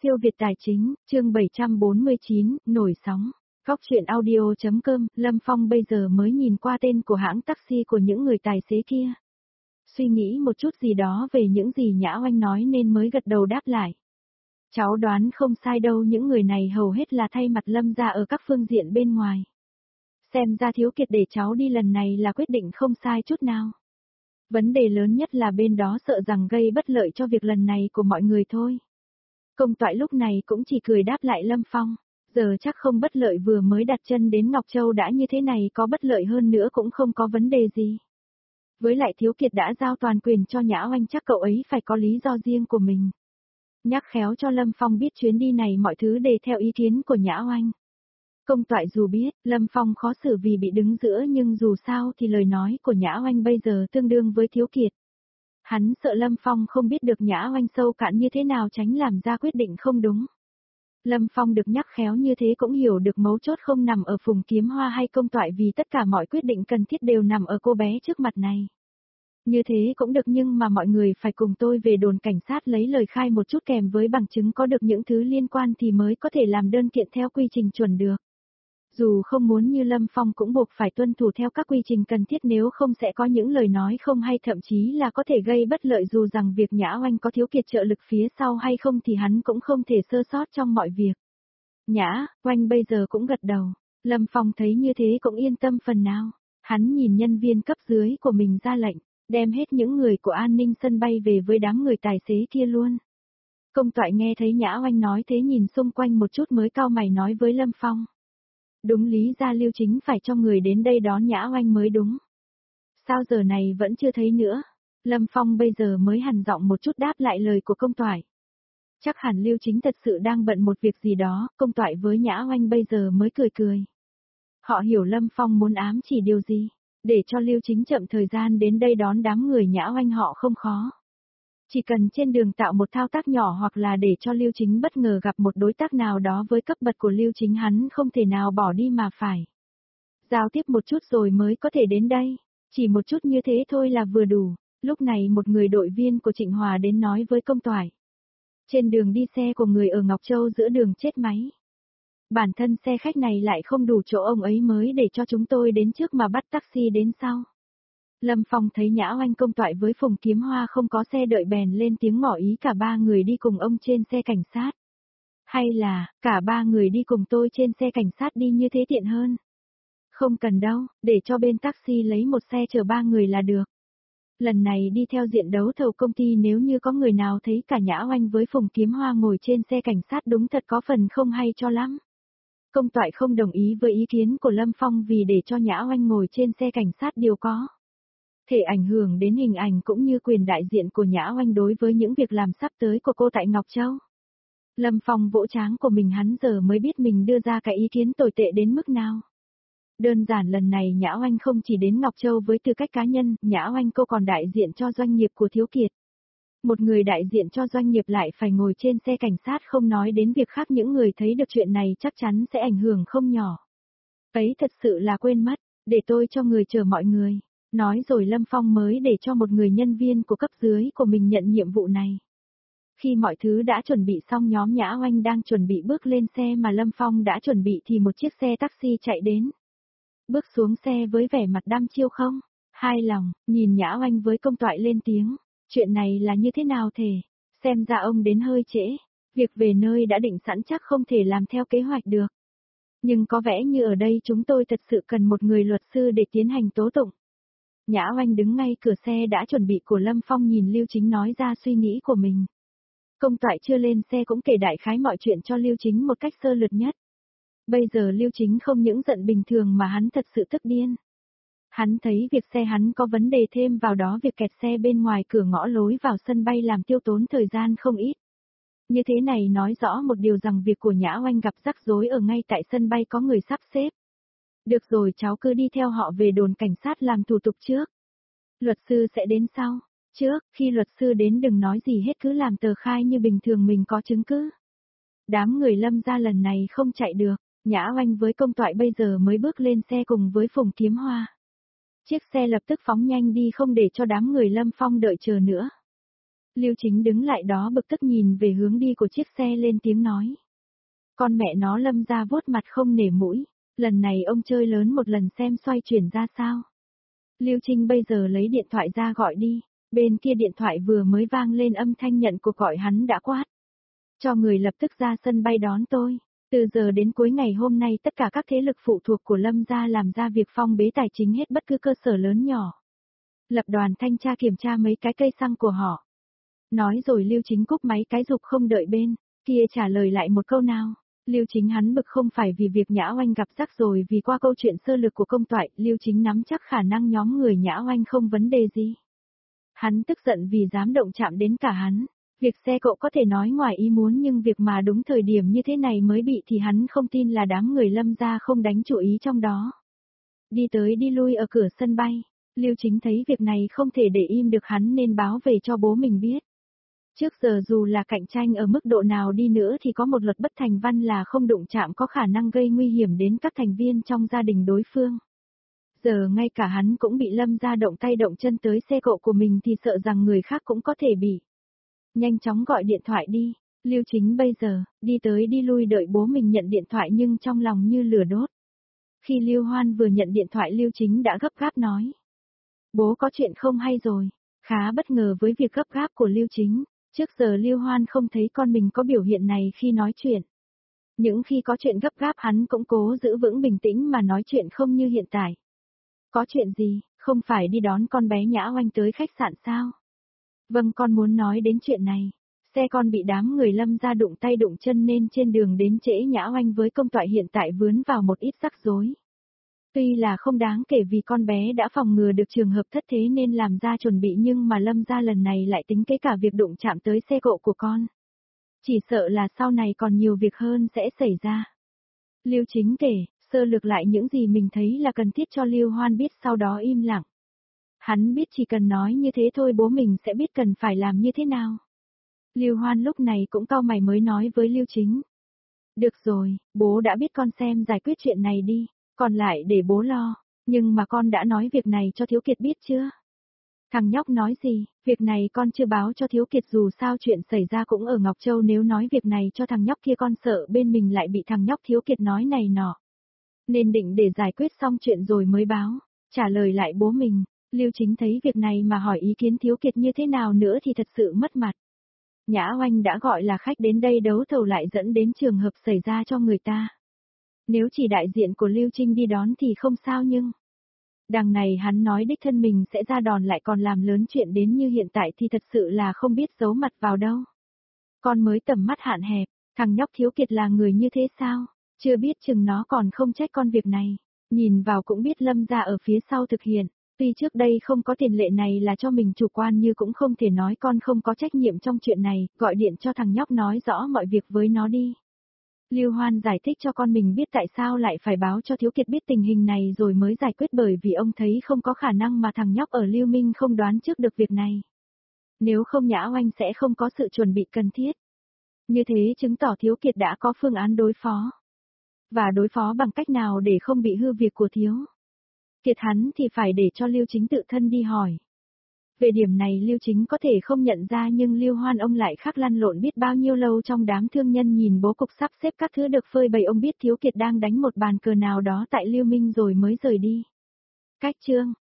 Siêu Việt Tài Chính, chương 749, nổi sóng. Góc truyện audio.com, Lâm Phong bây giờ mới nhìn qua tên của hãng taxi của những người tài xế kia. Suy nghĩ một chút gì đó về những gì Nhã Oanh nói nên mới gật đầu đáp lại. Cháu đoán không sai đâu, những người này hầu hết là thay mặt Lâm gia ở các phương diện bên ngoài. Xem ra Thiếu Kiệt để cháu đi lần này là quyết định không sai chút nào. Vấn đề lớn nhất là bên đó sợ rằng gây bất lợi cho việc lần này của mọi người thôi. Công Toại lúc này cũng chỉ cười đáp lại Lâm Phong, giờ chắc không bất lợi, vừa mới đặt chân đến Ngọc Châu đã như thế này, có bất lợi hơn nữa cũng không có vấn đề gì. Với lại Thiếu Kiệt đã giao toàn quyền cho Nhã Oanh, chắc cậu ấy phải có lý do riêng của mình. Nhắc khéo cho Lâm Phong biết chuyến đi này mọi thứ đều theo ý kiến của Nhã Oanh. Công Toại dù biết Lâm Phong khó xử vì bị đứng giữa, nhưng dù sao thì lời nói của Nhã Oanh bây giờ tương đương với Thiếu Kiệt. Hắn sợ Lâm Phong không biết được Nhã Oanh sâu cạn như thế nào, tránh làm ra quyết định không đúng. Lâm Phong được nhắc khéo như thế cũng hiểu được mấu chốt không nằm ở Phùng Kiếm Hoa hay Công Toại, vì tất cả mọi quyết định cần thiết đều nằm ở cô bé trước mặt này. Như thế cũng được, nhưng mà mọi người phải cùng tôi về đồn cảnh sát lấy lời khai một chút, kèm với bằng chứng có được những thứ liên quan thì mới có thể làm đơn kiện theo quy trình chuẩn được. Dù không muốn như Lâm Phong cũng buộc phải tuân thủ theo các quy trình cần thiết, nếu không sẽ có những lời nói không hay, thậm chí là có thể gây bất lợi. Dù rằng việc Nhã Oanh có Thiếu Kiệt trợ lực phía sau hay không thì hắn cũng không thể sơ sót trong mọi việc. Nhã Oanh bây giờ cũng gật đầu, Lâm Phong thấy như thế cũng yên tâm phần nào. Hắn nhìn nhân viên cấp dưới của mình ra lệnh, đem hết những người của an ninh sân bay về với đám người tài xế kia luôn. Công Toại nghe thấy Nhã Oanh nói thế nhìn xung quanh một chút mới cau mày nói với Lâm Phong. Đúng lý ra Lưu Chính phải cho người đến đây đón Nhã Oanh mới đúng. Sao giờ này vẫn chưa thấy nữa? Lâm Phong bây giờ mới hằn giọng một chút đáp lại lời của Công Toại. Chắc hẳn Lưu Chính thật sự đang bận một việc gì đó. Công Toại với Nhã Oanh bây giờ mới cười cười. Họ hiểu Lâm Phong muốn ám chỉ điều gì, để cho Lưu Chính chậm thời gian đến đây đón đám người Nhã Oanh họ không khó. Chỉ cần trên đường tạo một thao tác nhỏ, hoặc là để cho Lưu Chính bất ngờ gặp một đối tác nào đó với cấp bậc của Lưu Chính, hắn không thể nào bỏ đi mà phải giao tiếp một chút rồi mới có thể đến đây. Chỉ một chút như thế thôi là vừa đủ. Lúc này một người đội viên của Trịnh Hòa đến nói với Công Toại. Trên đường đi xe của người ở Ngọc Châu giữa đường chết máy. Bản thân xe khách này lại không đủ chỗ, ông ấy mới để cho chúng tôi đến trước mà bắt taxi đến sau. Lâm Phong thấy Nhã Oanh, Công Toại với Phùng Kiếm Hoa không có xe đợi bèn lên tiếng ngỏ ý cả ba người đi cùng ông trên xe cảnh sát. Hay là, cả ba người đi cùng tôi trên xe cảnh sát đi, như thế tiện hơn. Không cần đâu, để cho bên taxi lấy một xe chở ba người là được. Lần này đi theo diện đấu thầu công ty, nếu như có người nào thấy cả Nhã Oanh với Phùng Kiếm Hoa ngồi trên xe cảnh sát đúng thật có phần không hay cho lắm. Công Toại không đồng ý với ý kiến của Lâm Phong, vì để cho Nhã Oanh ngồi trên xe cảnh sát điều có thể ảnh hưởng đến hình ảnh cũng như quyền đại diện của Nhã Oanh đối với những việc làm sắp tới của cô tại Ngọc Châu. Lâm Phong vỗ trán của mình, hắn giờ mới biết mình đưa ra cái ý kiến tồi tệ đến mức nào. Đơn giản lần này Nhã Oanh không chỉ đến Ngọc Châu với tư cách cá nhân, Nhã Oanh cô còn đại diện cho doanh nghiệp của Thiếu Kiệt. Một người đại diện cho doanh nghiệp lại phải ngồi trên xe cảnh sát, không nói đến việc khác, những người thấy được chuyện này chắc chắn sẽ ảnh hưởng không nhỏ. Ấy thật sự là quên mất, để tôi cho người chờ mọi người. Nói rồi Lâm Phong mới để cho một người nhân viên của cấp dưới của mình nhận nhiệm vụ này. Khi mọi thứ đã chuẩn bị xong, nhóm Nhã Oanh đang chuẩn bị bước lên xe mà Lâm Phong đã chuẩn bị thì một chiếc xe taxi chạy đến. Bước xuống xe với vẻ mặt đăm chiêu không hài lòng, nhìn Nhã Oanh với Công Toại lên tiếng. Chuyện này là như thế nào thể? Xem ra ông đến hơi trễ. Việc về nơi đã định sẵn chắc không thể làm theo kế hoạch được. Nhưng có vẻ như ở đây chúng tôi thật sự cần một người luật sư để tiến hành tố tụng. Nhã Oanh đứng ngay cửa xe đã chuẩn bị của Lâm Phong, nhìn Lưu Chính nói ra suy nghĩ của mình. Công Toại chưa lên xe cũng kể đại khái mọi chuyện cho Lưu Chính một cách sơ lược nhất. Bây giờ Lưu Chính không những giận bình thường mà hắn thật sự tức điên. Hắn thấy việc xe hắn có vấn đề, thêm vào đó việc kẹt xe bên ngoài cửa ngõ lối vào sân bay làm tiêu tốn thời gian không ít. Như thế này nói rõ một điều, rằng việc của Nhã Oanh gặp rắc rối ở ngay tại sân bay có người sắp xếp. Được rồi, cháu cứ đi theo họ về đồn cảnh sát làm thủ tục trước. Luật sư sẽ đến sau. Trước, khi luật sư đến đừng nói gì hết, cứ làm tờ khai như bình thường mình có chứng cứ. Đám người Lâm gia lần này không chạy được. Nhã Oanh với Công Toại bây giờ mới bước lên xe cùng với Phùng Kiếm Hoa. Chiếc xe lập tức phóng nhanh đi, không để cho đám người Lâm Phong đợi chờ nữa. Lưu Chính đứng lại đó bực tức nhìn về hướng đi của chiếc xe lên tiếng nói. Con mẹ nó Lâm gia vuốt mặt không nể mũi, lần này ông chơi lớn một lần xem xoay chuyển ra sao. Lưu Trinh bây giờ lấy điện thoại ra gọi đi, bên kia điện thoại vừa mới vang lên âm thanh nhận cuộc gọi hắn đã quát. Cho người lập tức ra sân bay đón tôi. Từ giờ đến cuối ngày hôm nay tất cả các thế lực phụ thuộc của Lâm gia làm ra việc phong bế tài chính hết bất cứ cơ sở lớn nhỏ. Lập đoàn thanh tra kiểm tra mấy cái cây xăng của họ. Nói rồi Lưu Chính cúp máy cái dục không đợi bên, kia trả lời lại một câu nào. Lưu Chính hắn bực không phải vì việc Nhã Oanh gặp rắc rồi vì qua câu chuyện sơ lược của công toại, Lưu Chính nắm chắc khả năng nhóm người Nhã Oanh không vấn đề gì. Hắn tức giận vì dám động chạm đến cả hắn. Việc xe cộ có thể nói ngoài ý muốn nhưng việc mà đúng thời điểm như thế này mới bị thì hắn không tin là đám người Lâm gia không đánh chủ ý trong đó. Đi tới đi lui ở cửa sân bay, Lưu Chính thấy việc này không thể để im được hắn nên báo về cho bố mình biết. Trước giờ dù là cạnh tranh ở mức độ nào đi nữa thì có một luật bất thành văn là không đụng chạm có khả năng gây nguy hiểm đến các thành viên trong gia đình đối phương. Giờ ngay cả hắn cũng bị Lâm gia động tay động chân tới xe cộ của mình thì sợ rằng người khác cũng có thể bị. Nhanh chóng gọi điện thoại đi, Lưu Chính bây giờ, đi tới đi lui đợi bố mình nhận điện thoại nhưng trong lòng như lửa đốt. Khi Lưu Hoan vừa nhận điện thoại Lưu Chính đã gấp gáp nói. Bố có chuyện không hay rồi, khá bất ngờ với việc gấp gáp của Lưu Chính, trước giờ Lưu Hoan không thấy con mình có biểu hiện này khi nói chuyện. Những khi có chuyện gấp gáp hắn cũng cố giữ vững bình tĩnh mà nói chuyện không như hiện tại. Có chuyện gì, không phải đi đón con bé Nhã Oanh tới khách sạn sao? Vâng con muốn nói đến chuyện này. Xe con bị đám người Lâm gia đụng tay đụng chân nên trên đường đến trễ Nhã Oanh với công toại hiện tại vướng vào một ít rắc rối. Tuy là không đáng kể vì con bé đã phòng ngừa được trường hợp thất thế nên làm ra chuẩn bị nhưng mà Lâm gia lần này lại tính kế cả việc đụng chạm tới xe cộ của con. Chỉ sợ là sau này còn nhiều việc hơn sẽ xảy ra. Lưu Chính kể, sơ lược lại những gì mình thấy là cần thiết cho Lưu Hoan biết sau đó im lặng. Hắn biết chỉ cần nói như thế thôi bố mình sẽ biết cần phải làm như thế nào. Lưu Hoan lúc này cũng cau mày mới nói với Lưu Chính. Được rồi, bố đã biết con xem giải quyết chuyện này đi, còn lại để bố lo, nhưng mà con đã nói việc này cho Thiếu Kiệt biết chưa? Thằng nhóc nói gì, việc này con chưa báo cho Thiếu Kiệt dù sao chuyện xảy ra cũng ở Ngọc Châu nếu nói việc này cho thằng nhóc kia con sợ bên mình lại bị thằng nhóc Thiếu Kiệt nói này nọ. Nên định để giải quyết xong chuyện rồi mới báo, trả lời lại bố mình. Lưu Chính thấy việc này mà hỏi ý kiến Thiếu Kiệt như thế nào nữa thì thật sự mất mặt. Nhã Oanh đã gọi là khách đến đây đấu thầu lại dẫn đến trường hợp xảy ra cho người ta. Nếu chỉ đại diện của Lưu Trinh đi đón thì không sao nhưng... Đằng này hắn nói đích thân mình sẽ ra đòn lại còn làm lớn chuyện đến như hiện tại thì thật sự là không biết giấu mặt vào đâu. Con mới tầm mắt hạn hẹp, thằng nhóc Thiếu Kiệt là người như thế sao? Chưa biết chừng nó còn không trách con việc này. Nhìn vào cũng biết Lâm gia ở phía sau thực hiện. Tuy trước đây không có tiền lệ này là cho mình chủ quan nhưng cũng không thể nói con không có trách nhiệm trong chuyện này, gọi điện cho thằng nhóc nói rõ mọi việc với nó đi. Lưu Hoan giải thích cho con mình biết tại sao lại phải báo cho Thiếu Kiệt biết tình hình này rồi mới giải quyết bởi vì ông thấy không có khả năng mà thằng nhóc ở Lưu Minh không đoán trước được việc này. Nếu không Nhã Oanh sẽ không có sự chuẩn bị cần thiết. Như thế chứng tỏ Thiếu Kiệt đã có phương án đối phó. Và đối phó bằng cách nào để không bị hư việc của Thiếu Kiệt hắn thì phải để cho Lưu Chính tự thân đi hỏi. Về điểm này Lưu Chính có thể không nhận ra nhưng Lưu Hoan ông lại khác lăn lộn biết bao nhiêu lâu trong đám thương nhân nhìn bố cục sắp xếp các thứ được phơi bày ông biết Thiếu Kiệt đang đánh một bàn cờ nào đó tại Lưu Minh rồi mới rời đi. Cách chương